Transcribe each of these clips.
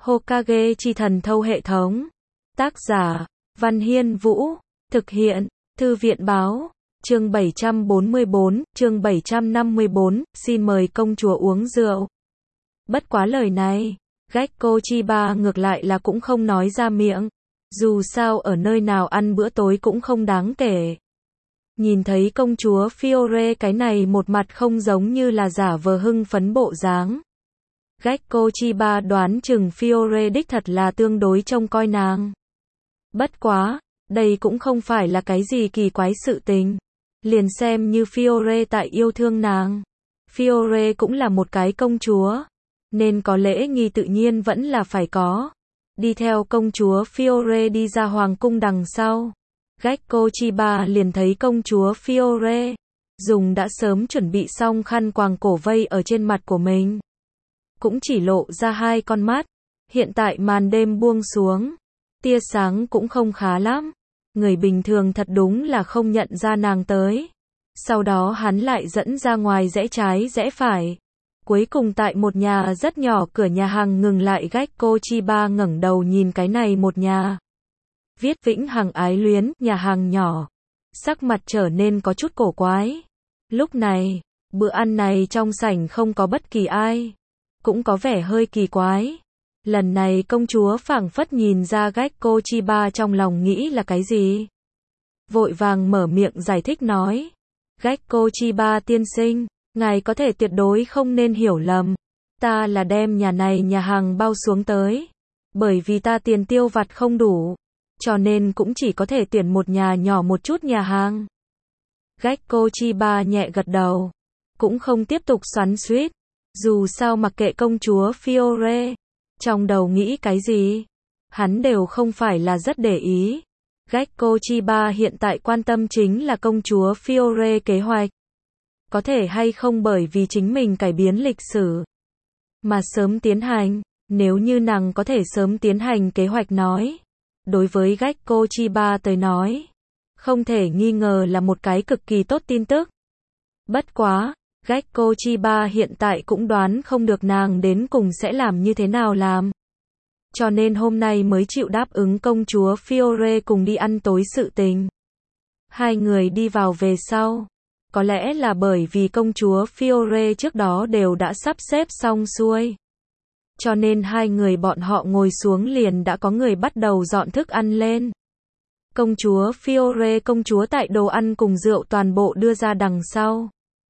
Hokage chi thần thâu hệ thống. Tác giả, Văn Hiên Vũ. Thực hiện, Thư viện Báo. Chương 744, chương 754, xin mời công chúa uống rượu. Bất quá lời này, Gekko Chiba ngược lại là cũng không nói ra miệng. Dù sao ở nơi nào ăn bữa tối cũng không đáng kể. Nhìn thấy công chúa Fiore cái này một mặt không giống như là giả vờ hưng phấn bộ dáng. Gekko Chiba đoán chừng Fiore đích thật là tương đối trông coi nàng. Bất quá, đây cũng không phải là cái gì kỳ quái sự tình. Liền xem như Fiore tại yêu thương nàng. Fiore cũng là một cái công chúa, nên có lễ nghi tự nhiên vẫn là phải có. Đi theo công chúa Fiore đi ra hoàng cung đằng sau. Gekko Chiba liền thấy công chúa Fiore dùng đã sớm chuẩn bị xong khăn quàng cổ vây ở trên mặt của mình. Cũng chỉ lộ ra hai con mắt. Hiện tại màn đêm buông xuống, tia sáng cũng không khá lắm. Người bình thường thật đúng là không nhận ra nàng tới. Sau đó hắn lại dẫn ra ngoài rẽ trái rẽ phải. Cuối cùng tại một nhà rất nhỏ cửa nhà hàng ngừng lại. Gekko Chiba ngẩng đầu nhìn cái này một nhà. Viết Vĩnh Hằng Ái Luyến, nhà hàng nhỏ. Sắc mặt trở nên có chút cổ quái. Lúc này, bữa ăn này trong sảnh không có bất kỳ ai. Cũng có vẻ hơi kỳ quái. Lần này công chúa phảng phất nhìn ra Gekko Chiba trong lòng nghĩ là cái gì. Vội vàng mở miệng giải thích nói. Gekko Chiba tiên sinh, ngài có thể tuyệt đối không nên hiểu lầm. Ta là đem nhà này nhà hàng bao xuống tới. Bởi vì ta tiền tiêu vặt không đủ. Cho nên cũng chỉ có thể tuyển một nhà nhỏ một chút nhà hàng. Gekko Chiba nhẹ gật đầu. Cũng không tiếp tục xoắn xuýt. Dù sao mặc kệ công chúa Fiore trong đầu nghĩ cái gì, hắn đều không phải là rất để ý. Gekko Chiba hiện tại quan tâm chính là công chúa Fiore kế hoạch. Có thể hay không bởi vì chính mình cải biến lịch sử mà sớm tiến hành. Nếu như nàng có thể sớm tiến hành kế hoạch nói, đối với Gekko Chiba tới nói, không thể nghi ngờ là một cái cực kỳ tốt tin tức. Bất quá, Gekko Chiba hiện tại cũng đoán không được nàng đến cùng sẽ làm như thế nào làm. Cho nên hôm nay mới chịu đáp ứng công chúa Fiore cùng đi ăn tối sự tình. Hai người đi vào về sau. Có lẽ là bởi vì công chúa Fiore trước đó đều đã sắp xếp xong xuôi. Cho nên hai người bọn họ ngồi xuống liền đã có người bắt đầu dọn thức ăn lên. Công chúa Fiore công chúa tại đồ ăn cùng rượu toàn bộ đưa ra đằng sau.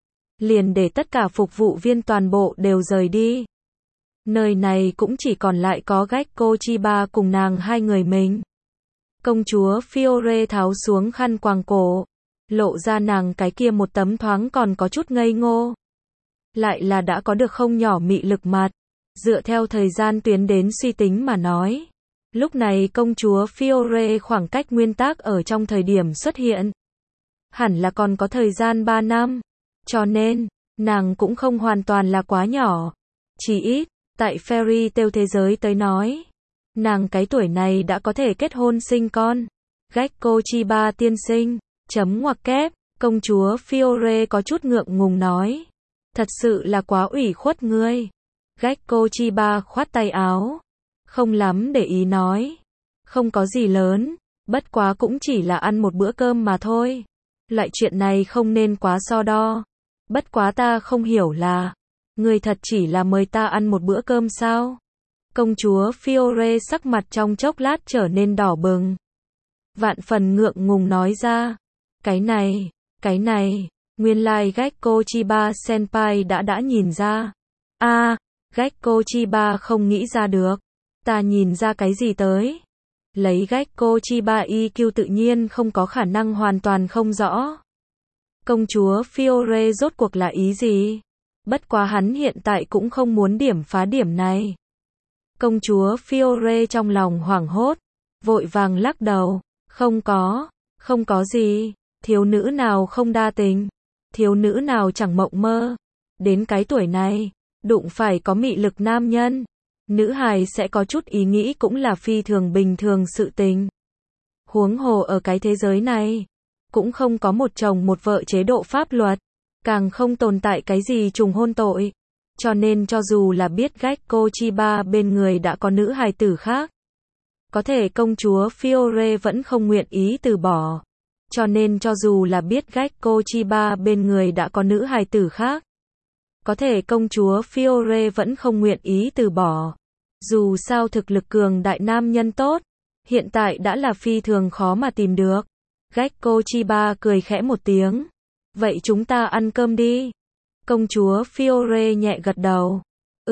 Liền để tất cả phục vụ viên toàn bộ đều rời đi. Nơi này cũng chỉ còn lại có Gekko Chiba cùng nàng hai người mình. Công chúa Fiore tháo xuống khăn quàng cổ, lộ ra nàng cái kia một tấm thoáng còn có chút ngây ngô. Lại là đã có được không nhỏ mị lực mặt. Dựa theo thời gian tuyến đến suy tính mà nói. Lúc này công chúa Fiore khoảng cách nguyên tắc ở trong thời điểm xuất hiện. Hẳn là còn có thời gian 3 năm. Cho nên, nàng cũng không hoàn toàn là quá nhỏ. Chỉ ít, tại fairy tale thế giới tới nói, nàng cái tuổi này đã có thể kết hôn sinh con. Gekko Chiba tiên sinh, chấm ngoặc kép, công chúa Fiore có chút ngượng ngùng nói. Thật sự là quá ủy khuất ngươi. Gekko Chiba khoát tay áo. Không lắm để ý nói. Không có gì lớn, bất quá cũng chỉ là ăn một bữa cơm mà thôi. Loại chuyện này không nên quá so đo. Bất quá ta không hiểu là, người thật chỉ là mời ta ăn một bữa cơm sao? Công chúa Fiore sắc mặt trong chốc lát trở nên đỏ bừng. Vạn phần ngượng ngùng nói ra. Cái này, nguyên lai Gekko Chiba senpai đã nhìn ra. Gekko Chiba không nghĩ ra được. Ta nhìn ra cái gì tới? Lấy Gekko Chiba EQ tự nhiên không có khả năng hoàn toàn không rõ. Công chúa Fiore rốt cuộc là ý gì? Bất quá hắn hiện tại cũng không muốn điểm phá điểm này. Công chúa Fiore trong lòng hoảng hốt, vội vàng lắc đầu. Không có gì. Thiếu nữ nào không đa tình? Thiếu nữ nào chẳng mộng mơ? Đến cái tuổi này, đụng phải có mị lực nam nhân, nữ hài sẽ có chút ý nghĩ cũng là phi thường bình thường sự tình. Huống hồ ở cái thế giới này, cũng không có một chồng một vợ chế độ pháp luật, càng không tồn tại cái gì trùng hôn tội. Cho nên cho dù là biết Gekko Chiba bên người đã có nữ hài tử khác, có thể công chúa Fiore vẫn không nguyện ý từ bỏ. Cho nên cho dù là biết Gekko Chiba bên người đã có nữ hài tử khác, có thể công chúa Fiore vẫn không nguyện ý từ bỏ. Dù sao thực lực cường đại nam nhân tốt, hiện tại đã là phi thường khó mà tìm được. Gekko Chiba cười khẽ một tiếng. Vậy chúng ta ăn cơm đi. Công chúa Fiore nhẹ gật đầu.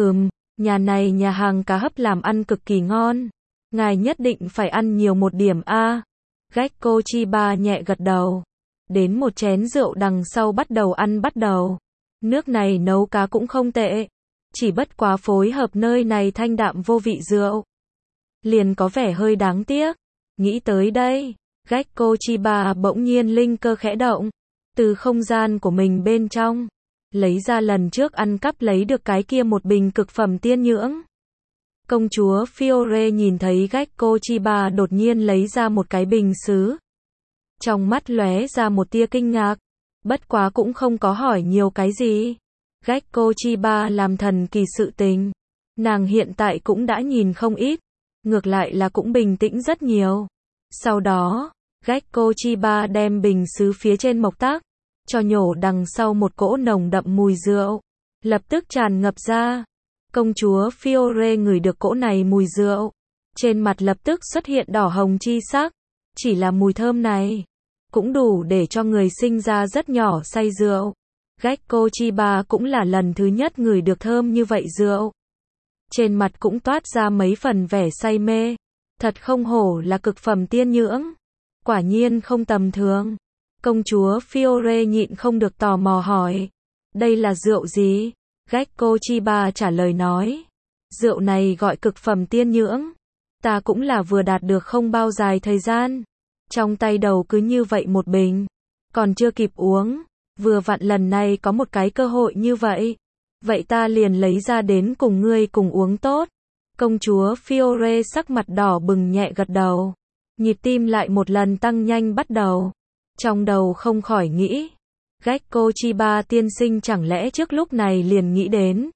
Nhà này nhà hàng cá hấp làm ăn cực kỳ ngon. Ngài nhất định phải ăn nhiều một điểm a. Gekko Chiba nhẹ gật đầu. Đến một chén rượu đằng sau bắt đầu ăn bắt đầu. Nước này nấu cá cũng không tệ. Chỉ bất quá phối hợp nơi này thanh đạm vô vị rượu. Liền có vẻ hơi đáng tiếc. Nghĩ tới đây, Gekko Chiba bỗng nhiên linh cơ khẽ động. Từ không gian của mình bên trong, lấy ra lần trước ăn cắp lấy được cái kia một bình cực phẩm tiên nhưỡng. Công chúa Fiore nhìn thấy Gekko Chiba đột nhiên lấy ra một cái bình sứ. Trong mắt lóe ra một tia kinh ngạc. Bất quá cũng không có hỏi nhiều cái gì. Gekko Chiba làm thần kỳ sự tình. Nàng hiện tại cũng đã nhìn không ít. Ngược lại là cũng bình tĩnh rất nhiều. Sau đó, Gekko Chiba đem bình sứ phía trên mộc tác, cho nhổ đằng sau một cỗ nồng đậm mùi rượu. Lập tức tràn ngập ra. Công chúa Fiore ngửi được cỗ này mùi rượu. Trên mặt lập tức xuất hiện đỏ hồng chi sắc. Chỉ là mùi thơm này cũng đủ để cho người sinh ra rất nhỏ say rượu. Gekko Chiba cũng là lần thứ nhất ngửi được thơm như vậy rượu. Trên mặt cũng toát ra mấy phần vẻ say mê. Thật không hổ là cực phẩm tiên nhưỡng. Quả nhiên không tầm thường. Công chúa Fiore nhịn không được tò mò hỏi. Đây là rượu gì? Gekko Chiba trả lời nói. Rượu này gọi cực phẩm tiên nhưỡng. Ta cũng là vừa đạt được không bao dài thời gian. Trong tay đầu cứ như vậy một bình. Còn chưa kịp uống. Vừa vặn lần này có một cái cơ hội như vậy. Vậy ta liền lấy ra đến cùng ngươi cùng uống tốt. Công chúa Fiore sắc mặt đỏ bừng nhẹ gật đầu. Nhịp tim lại một lần tăng nhanh bắt đầu. Trong đầu không khỏi nghĩ. Gekko Chiba tiên sinh chẳng lẽ trước lúc này liền nghĩ đến.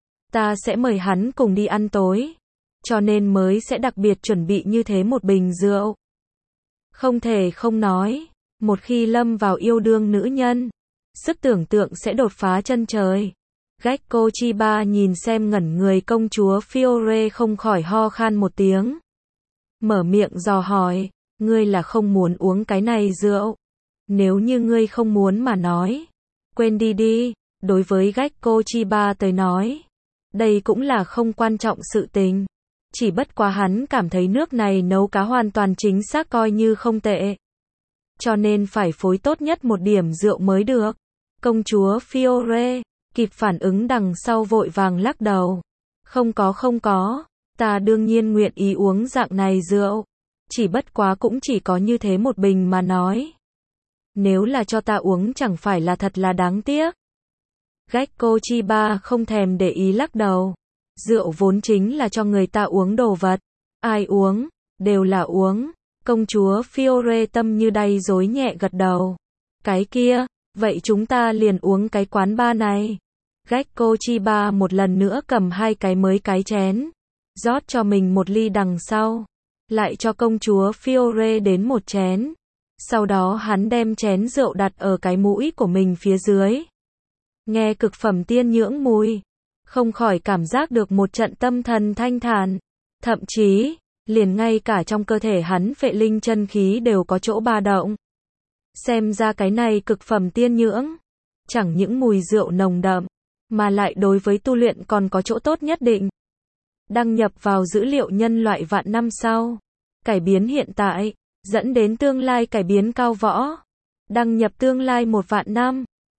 Ta sẽ mời hắn cùng đi ăn tối. Cho nên mới sẽ đặc biệt chuẩn bị như thế một bình rượu. Không thể không nói. Một khi lâm vào yêu đương nữ nhân, sức tưởng tượng sẽ đột phá chân trời. Gekko Chiba nhìn xem ngẩn người công chúa Fiore không khỏi ho khan một tiếng. Mở miệng dò hỏi, ngươi là không muốn uống cái này rượu? Nếu như ngươi không muốn mà nói, quên đi đi. Đối với Gekko Chiba tới nói, đây cũng là không quan trọng sự tình. Chỉ bất quá hắn cảm thấy nước này nấu cá hoàn toàn chính xác coi như không tệ. Cho nên phải phối tốt nhất một điểm rượu mới được. Công chúa Fiore kịp phản ứng đằng sau vội vàng lắc đầu. Không có, ta đương nhiên nguyện ý uống dạng này rượu. Chỉ bất quá cũng chỉ có như thế một bình mà nói. Nếu là cho ta uống chẳng phải là thật là đáng tiếc. Gekko Chiba không thèm để ý lắc đầu. Rượu vốn chính là cho người ta uống đồ vật. Ai uống, đều là uống. Công chúa Fiore tâm như đay rối nhẹ gật đầu. Cái kia, vậy chúng ta liền uống cái quán bar này. Gekko Chiba một lần nữa cầm hai cái mới cái chén. Rót cho mình một ly đằng sau. Lại cho công chúa Fiore đến một chén. Sau đó hắn đem chén rượu đặt ở cái mũi của mình phía dưới. Nghe cực phẩm tiên nhưỡng mùi. Không khỏi cảm giác được một trận tâm thần thanh thản. Thậm chí, liền ngay cả trong cơ thể hắn phệ linh chân khí đều có chỗ ba động. Xem ra cái này cực phẩm tiên nhưỡng. Chẳng những mùi rượu nồng đậm, mà lại đối với tu luyện còn có chỗ tốt nhất định. Đăng nhập vào dữ liệu nhân loại vạn năm sau. Cải biến hiện tại, dẫn đến tương lai cải biến cao võ. Đăng nhập tương lai 1 vạn năm.